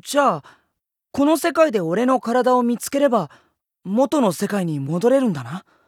じゃあこの世界で俺の体を見つければ元の世界に戻れるんだな。